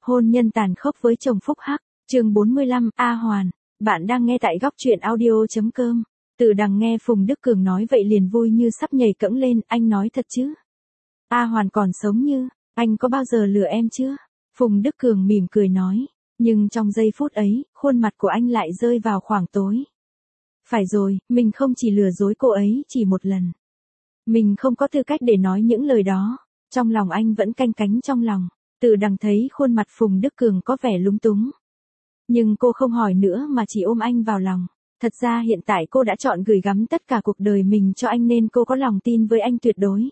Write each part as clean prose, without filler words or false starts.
Hôn nhân tàn khốc với chồng phúc hắc, chương 45, A Hoàn. Bạn đang nghe tại góc truyện audio.com. Từ Đằng nghe Phùng Đức Cường nói vậy liền vui như sắp nhảy cẫng lên, anh nói thật chứ? A Hoàn còn sống như, anh có bao giờ lừa em chưa? Phùng Đức Cường mỉm cười nói, nhưng trong giây phút ấy, khuôn mặt của anh lại rơi vào khoảng tối. Phải rồi, mình không chỉ lừa dối cô ấy chỉ một lần. Mình không có tư cách để nói những lời đó. Trong lòng anh vẫn canh cánh trong lòng. Từ Đằng thấy khuôn mặt Phùng Đức Cường có vẻ lúng túng. Nhưng cô không hỏi nữa mà chỉ ôm anh vào lòng. Thật ra hiện tại cô đã chọn gửi gắm tất cả cuộc đời mình cho anh nên cô có lòng tin với anh tuyệt đối.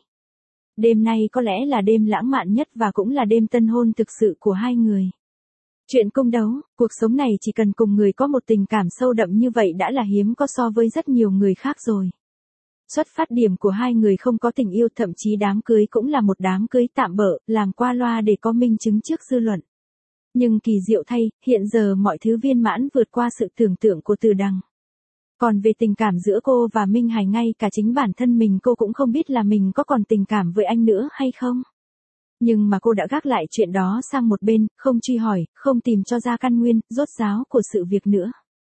Đêm nay có lẽ là đêm lãng mạn nhất và cũng là đêm tân hôn thực sự của hai người. Chuyện cung đấu, cuộc sống này chỉ cần cùng người có một tình cảm sâu đậm như vậy đã là hiếm có so với rất nhiều người khác rồi. Xuất phát điểm của hai người không có tình yêu, thậm chí đám cưới cũng là một đám cưới tạm bợ, làm qua loa để có minh chứng trước dư luận. Nhưng kỳ diệu thay, hiện giờ mọi thứ viên mãn vượt qua sự tưởng tượng của Từ Đằng. Còn về tình cảm giữa cô và Minh Hải, ngay cả chính bản thân mình cô cũng không biết là mình có còn tình cảm với anh nữa hay không. Nhưng mà cô đã gác lại chuyện đó sang một bên, không truy hỏi, không tìm cho ra căn nguyên, rốt ráo của sự việc nữa.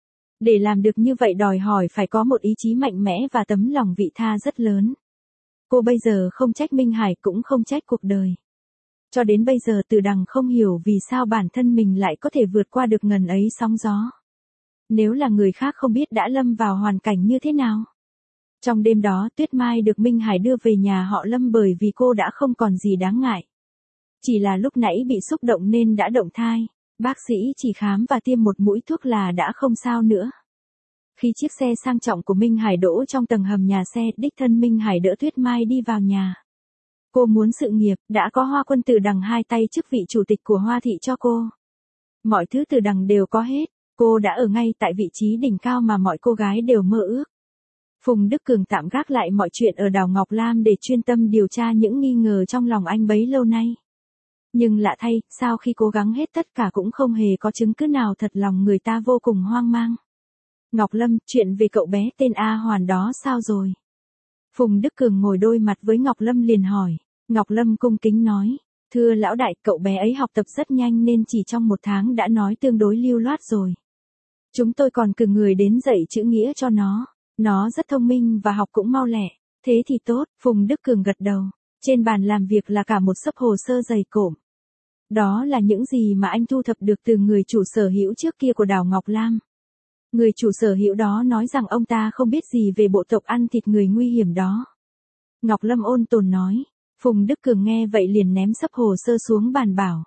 Để làm được như vậy đòi hỏi phải có một ý chí mạnh mẽ và tấm lòng vị tha rất lớn. Cô bây giờ không trách Minh Hải cũng không trách cuộc đời. Cho đến bây giờ Từ Đằng không hiểu vì sao bản thân mình lại có thể vượt qua được ngần ấy sóng gió. Nếu là người khác không biết đã lâm vào hoàn cảnh như thế nào. Trong đêm đó Tuyết Mai được Minh Hải đưa về nhà họ Lâm bởi vì cô đã không còn gì đáng ngại. Chỉ là lúc nãy bị xúc động nên đã động thai. Bác sĩ chỉ khám và tiêm một mũi thuốc là đã không sao nữa. Khi chiếc xe sang trọng của Minh Hải đỗ trong tầng hầm nhà xe, đích thân Minh Hải đỡ Tuyết Mai đi vào nhà. Cô muốn sự nghiệp, đã có Hoa Quân Từ Đằng hai tay chức vị chủ tịch của Hoa thị cho cô. Mọi thứ Từ Đằng đều có hết, cô đã ở ngay tại vị trí đỉnh cao mà mọi cô gái đều mơ ước. Phùng Đức Cường tạm gác lại mọi chuyện ở đảo Ngọc Lam để chuyên tâm điều tra những nghi ngờ trong lòng anh bấy lâu nay. Nhưng lạ thay, sau khi cố gắng hết tất cả cũng không hề có chứng cứ nào, thật lòng người ta vô cùng hoang mang. Ngọc Lâm, chuyện về cậu bé tên A Hoàn đó sao rồi? Phùng Đức Cường ngồi đôi mặt với Ngọc Lâm liền hỏi. Ngọc Lâm cung kính nói, thưa lão đại, cậu bé ấy học tập rất nhanh nên chỉ trong 1 tháng đã nói tương đối lưu loát rồi. Chúng tôi còn cử người đến dạy chữ nghĩa cho nó. Nó rất thông minh và học cũng mau lẹ. Thế thì tốt, Phùng Đức Cường gật đầu. Trên bàn làm việc là cả một xấp hồ sơ dày cộm. Đó là những gì mà anh thu thập được từ người chủ sở hữu trước kia của đảo Ngọc Lam. Người chủ sở hữu đó nói rằng ông ta không biết gì về bộ tộc ăn thịt người nguy hiểm đó. Ngọc Lâm ôn tồn nói. Phùng Đức Cường nghe vậy liền ném xấp hồ sơ xuống bàn bảo.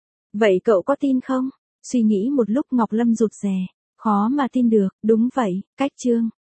Vậy cậu có tin không? Suy nghĩ một lúc Ngọc Lâm rụt rè. Khó mà tin được, đúng vậy, cách chương.